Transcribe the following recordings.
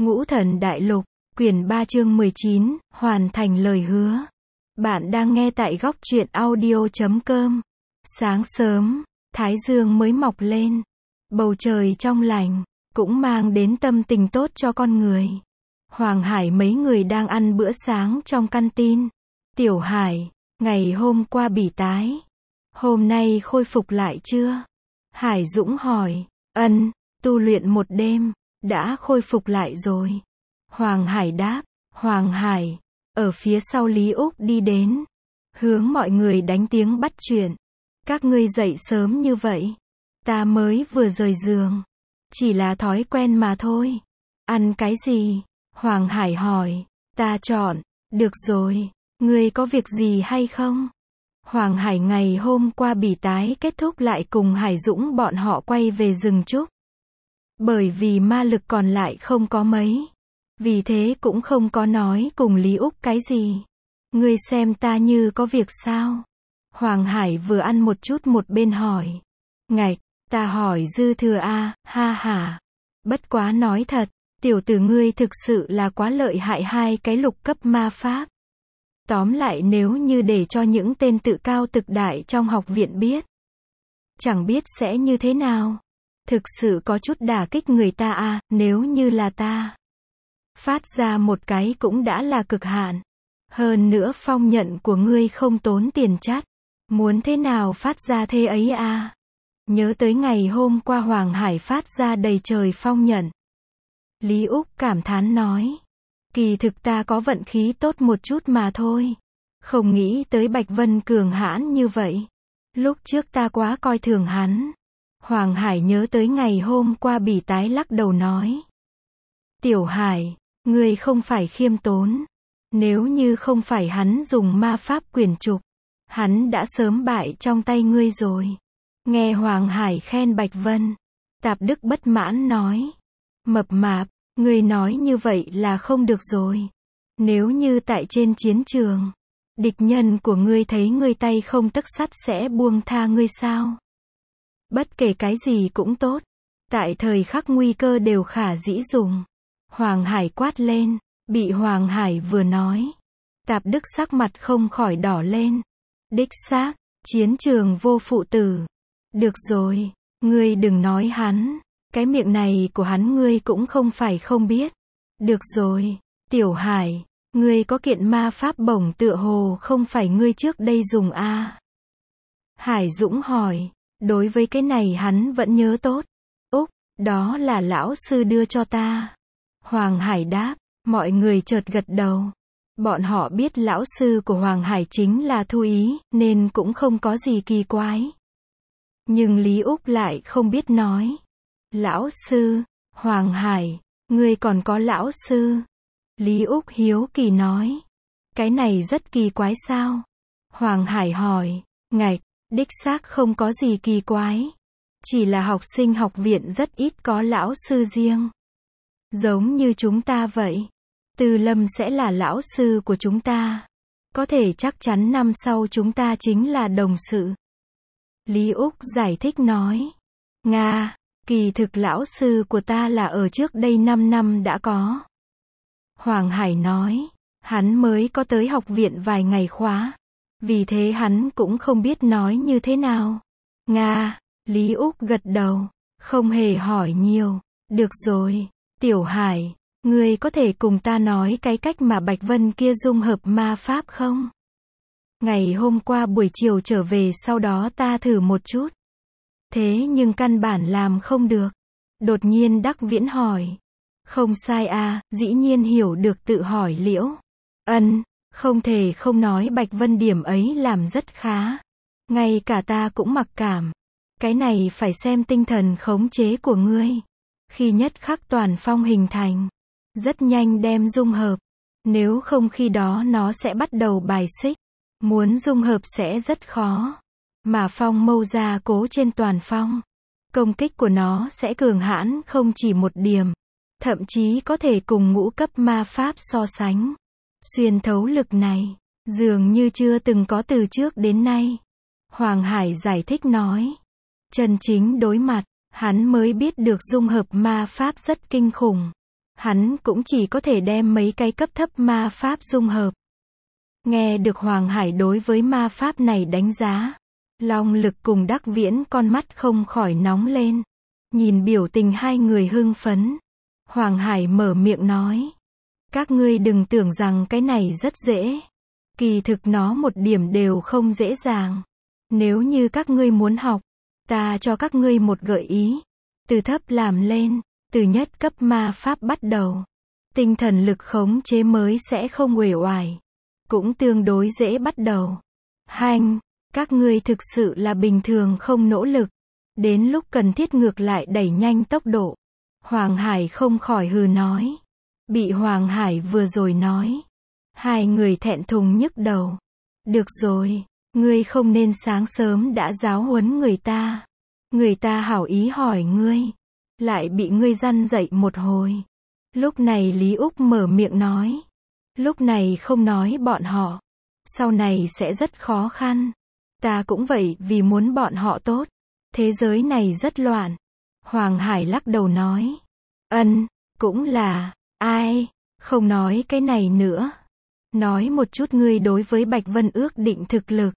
Ngũ Thần Đại Lục, quyển 3 chương 19, hoàn thành lời hứa. Bạn đang nghe tại góc truyện audio.com. Sáng sớm, thái dương mới mọc lên. Bầu trời trong lành, cũng mang đến tâm tình tốt cho con người. Hoàng Hải mấy người đang ăn bữa sáng trong căn tin. Tiểu Hải, ngày hôm qua bị tái. Hôm nay khôi phục lại chưa? Hải Dũng hỏi. Tu luyện một đêm, đã khôi phục lại rồi. Hoàng Hải đáp. Hoàng Hải, ở phía sau Lý Úc đi đến. Hướng mọi người đánh tiếng bắt chuyện. Các ngươi dậy sớm như vậy. Ta mới vừa rời giường. Chỉ là thói quen mà thôi. Ăn cái gì? Hoàng Hải hỏi. Ta chọn. Được rồi, ngươi có việc gì hay không? Hoàng Hải ngày hôm qua bị tái kết thúc lại cùng Hải Dũng bọn họ quay về rừng trúc. Bởi vì ma lực còn lại không có mấy. Vì thế cũng không có nói cùng Lý Úc cái gì. Ngươi xem ta như có việc sao? Hoàng Hải vừa ăn một chút một bên hỏi. Ngạch, ta hỏi dư thừa a, ha ha. Bất quá nói thật, tiểu tử ngươi thực sự là quá lợi hại, 2 cái lục cấp ma pháp. Tóm lại nếu như để cho những tên tự cao thực đại trong học viện biết, chẳng biết sẽ như thế nào. Thực sự có chút đả kích người ta a, nếu như là ta. Phát ra một cái cũng đã là cực hạn. Hơn nữa phong nhận của ngươi không tốn tiền chắt. Muốn thế nào phát ra thế ấy a? Nhớ tới ngày hôm qua Hoàng Hải phát ra đầy trời phong nhận. Lý Úc cảm thán nói. Kỳ thực ta có vận khí tốt một chút mà thôi. Không nghĩ tới Bạch Vân cường hãn như vậy. Lúc trước ta quá coi thường hắn. Hoàng Hải nhớ tới ngày hôm qua bị tái lắc đầu nói. Tiểu Hải, ngươi không phải khiêm tốn. Nếu như không phải hắn dùng ma pháp quyền trục, hắn đã sớm bại trong tay ngươi rồi. Nghe Hoàng Hải khen Bạch Vân, Tạp Đức bất mãn nói. Mập mạp, ngươi nói như vậy là không được rồi. Nếu như tại trên chiến trường, địch nhân của ngươi thấy ngươi tay không tấc sắt sẽ buông tha ngươi sao? Bất kể cái gì cũng tốt. Tại thời khắc nguy cơ đều khả dĩ dùng. Hoàng Hải quát lên. Bị Hoàng Hải vừa nói. Tạp Đức sắc mặt không khỏi đỏ lên. Đích xác, chiến trường vô phụ tử. Được rồi, ngươi đừng nói hắn. Cái miệng này của hắn ngươi cũng không phải không biết. Được rồi, Tiểu Hải, ngươi có kiện ma pháp bổng tựa hồ không phải ngươi trước đây dùng a? Hải Dũng hỏi. Đối với cái này hắn vẫn nhớ tốt. Úc, đó là lão sư đưa cho ta. Hoàng Hải đáp. Mọi người chợt gật đầu. Bọn họ biết lão sư của Hoàng Hải chính là Thu Ý, nên cũng không có gì kỳ quái. Nhưng Lý Úc lại không biết nói. Lão sư, Hoàng Hải, ngươi còn có lão sư? Lý Úc hiếu kỳ nói. Cái này rất kỳ quái sao? Hoàng Hải hỏi. Ngạch, đích xác không có gì kỳ quái. Chỉ là học sinh học viện rất ít có lão sư riêng. Giống như chúng ta vậy. Từ Lâm sẽ là lão sư của chúng ta. Có thể chắc chắn năm sau chúng ta chính là đồng sự. Lý Úc giải thích nói. Nga, kỳ thực lão sư của ta là ở trước đây 5 năm đã có. Hoàng Hải nói. Hắn mới có tới học viện vài ngày khóa. Vì thế hắn cũng không biết nói như thế nào. Nga, Lý Úc gật đầu. Không hề hỏi nhiều. Được rồi, Tiểu Hải. Ngươi có thể cùng ta nói cái cách mà Bạch Vân kia dung hợp ma pháp không? Ngày hôm qua buổi chiều trở về sau đó ta thử một chút. Thế nhưng căn bản làm không được. Đột nhiên Đắc Viễn hỏi. Không sai a, dĩ nhiên hiểu được tự hỏi liễu. Không thể không nói Bạch Vân điểm ấy làm rất khá. Ngay cả ta cũng mặc cảm. Cái này phải xem tinh thần khống chế của ngươi. Khi nhất khắc toàn phong hình thành. Rất nhanh đem dung hợp. Nếu không khi đó nó sẽ bắt đầu bài xích. Muốn dung hợp sẽ rất khó. Mà phong mâu gia cố trên toàn phong. Công kích của nó sẽ cường hãn không chỉ một điểm. Thậm chí có thể cùng ngũ cấp ma pháp so sánh. Xuyên thấu lực này, dường như chưa từng có từ trước đến nay. Hoàng Hải giải thích nói. Chân chính đối mặt, hắn mới biết được dung hợp ma pháp rất kinh khủng. Hắn cũng chỉ có thể đem mấy cái cấp thấp ma pháp dung hợp. Nghe được Hoàng Hải đối với ma pháp này đánh giá, Long Lực cùng Đắc Viễn con mắt không khỏi nóng lên. Nhìn biểu tình hai người hưng phấn, Hoàng Hải mở miệng nói. Các ngươi đừng tưởng rằng cái này rất dễ. Kỳ thực nó một điểm đều không dễ dàng. Nếu như các ngươi muốn học, ta cho các ngươi một gợi ý. Từ thấp làm lên, từ nhất cấp ma pháp bắt đầu. Tinh thần lực khống chế mới sẽ không uể oải. Cũng tương đối dễ bắt đầu. Hành, các ngươi thực sự là bình thường không nỗ lực. Đến lúc cần thiết ngược lại đẩy nhanh tốc độ. Hoàng Hải không khỏi hừ nói. Bị Hoàng Hải vừa rồi nói. Hai người thẹn thùng nhức đầu. Được rồi, ngươi không nên sáng sớm đã giáo huấn người ta. Người ta hảo ý hỏi ngươi. Lại bị ngươi răn dạy một hồi. Lúc này Lý Úc mở miệng nói. Lúc này không nói bọn họ. Sau này sẽ rất khó khăn. Ta cũng vậy vì muốn bọn họ tốt. Thế giới này rất loạn. Hoàng Hải lắc đầu nói. Cũng là, ai, không nói cái này nữa. Nói một chút ngươi đối với Bạch Vân ước định thực lực.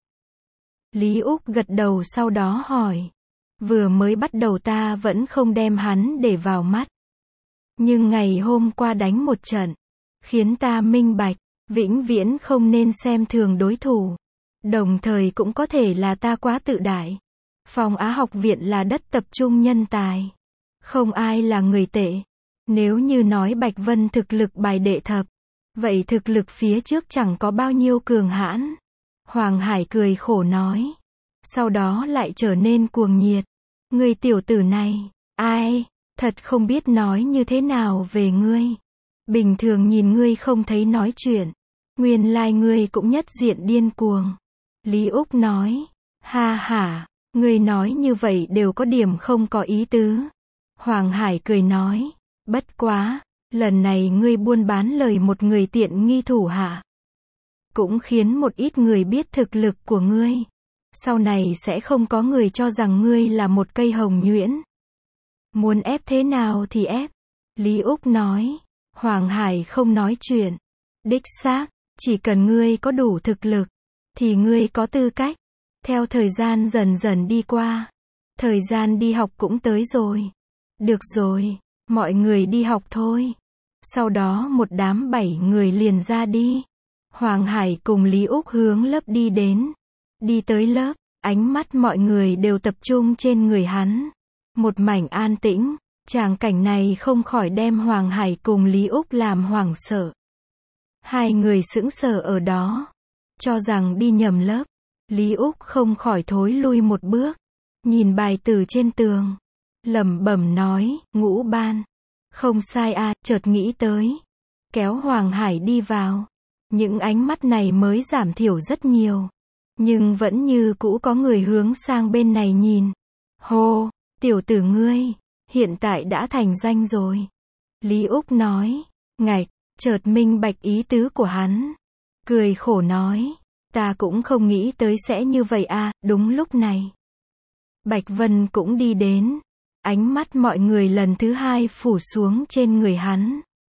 Lý Úc gật đầu sau đó hỏi. Vừa mới bắt đầu ta vẫn không đem hắn để vào mắt. Nhưng ngày hôm qua đánh một trận, khiến ta minh bạch, vĩnh viễn không nên xem thường đối thủ. Đồng thời cũng có thể là ta quá tự đại. Phong Á học viện là đất tập trung nhân tài. Không ai là người tệ. Nếu như nói Bạch Vân thực lực bài đệ thập, vậy thực lực phía trước chẳng có bao nhiêu cường hãn. Hoàng Hải cười khổ nói. Sau đó lại trở nên cuồng nhiệt. Ngươi tiểu tử này, ai, thật không biết nói như thế nào về ngươi. Bình thường nhìn ngươi không thấy nói chuyện. Nguyên lai ngươi cũng nhất diện điên cuồng. Lý Úc nói. Ha ha, ngươi nói như vậy đều có điểm không có ý tứ. Hoàng Hải cười nói. Bất quá, lần này ngươi buôn bán lời một người tiện nghi thủ hạ. Cũng khiến một ít người biết thực lực của ngươi. Sau này sẽ không có người cho rằng ngươi là một cây hồng nhuyễn. Muốn ép thế nào thì ép. Lý Úc nói. Hoàng Hải không nói chuyện. Đích xác, chỉ cần ngươi có đủ thực lực, thì ngươi có tư cách. Theo thời gian dần dần đi qua, thời gian đi học cũng tới rồi. Được rồi, mọi người đi học thôi. Sau đó một đám 7 người liền ra đi. Hoàng Hải cùng Lý Úc hướng lớp đi đến. Đi tới lớp, ánh mắt mọi người đều tập trung trên người hắn. Một mảnh an tĩnh, tràng cảnh này không khỏi đem Hoàng Hải cùng Lý Úc làm hoảng sợ. Hai người sững sờ ở đó, cho rằng đi nhầm lớp. Lý Úc không khỏi thối lui một bước, nhìn bài từ trên tường, lẩm bẩm nói, ngũ ban. Không sai à, chợt nghĩ tới. Kéo Hoàng Hải đi vào. Những ánh mắt này mới giảm thiểu rất nhiều. Nhưng vẫn như cũ có người hướng sang bên này nhìn. Hô, tiểu tử ngươi, hiện tại đã thành danh rồi. Lý Úc nói, ngạch, chợt minh bạch ý tứ của hắn. Cười khổ nói, ta cũng không nghĩ tới sẽ như vậy à, đúng lúc này. Bạch Vân cũng đi đến. Ánh mắt mọi người lần thứ hai phủ xuống trên người hắn.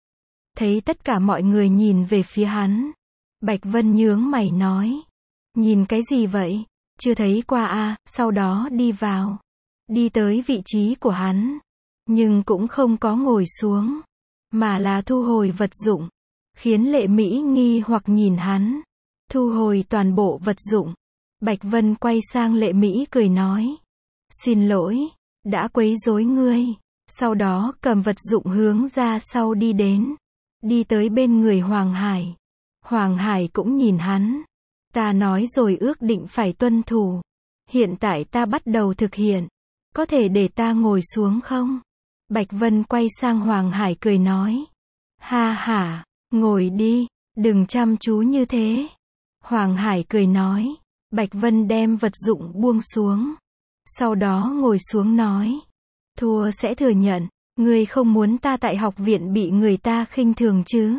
Thấy tất cả mọi người nhìn về phía hắn. Bạch Vân nhướng mày nói. Nhìn cái gì vậy? Chưa thấy qua à, sau đó đi vào. Đi tới vị trí của hắn. Nhưng cũng không có ngồi xuống. Mà là thu hồi vật dụng. Khiến Lệ Mỹ nghi hoặc nhìn hắn. Thu hồi toàn bộ vật dụng. Bạch Vân quay sang Lệ Mỹ cười nói. Xin lỗi, đã quấy rối ngươi. Sau đó cầm vật dụng hướng ra sau đi đến. Đi tới bên người Hoàng Hải. Hoàng Hải cũng nhìn hắn. Ta nói rồi ước định phải tuân thủ. Hiện tại ta bắt đầu thực hiện. Có thể để ta ngồi xuống không? Bạch Vân quay sang Hoàng Hải cười nói. Ha ha, ngồi đi, đừng chăm chú như thế. Hoàng Hải cười nói. Bạch Vân đem vật dụng buông xuống. Sau đó ngồi xuống nói. Thua sẽ thừa nhận. Ngươi không muốn ta tại học viện bị người ta khinh thường chứ?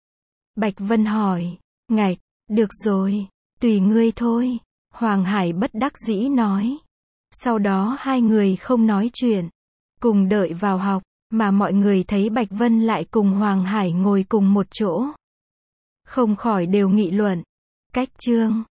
Bạch Vân hỏi. Ngạch, được rồi, tùy ngươi thôi. Hoàng Hải bất đắc dĩ nói. Sau đó hai người không nói chuyện. Cùng đợi vào học. mà mọi người thấy Bạch Vân lại cùng Hoàng Hải ngồi cùng một chỗ. Không khỏi đều nghị luận. Cách Trương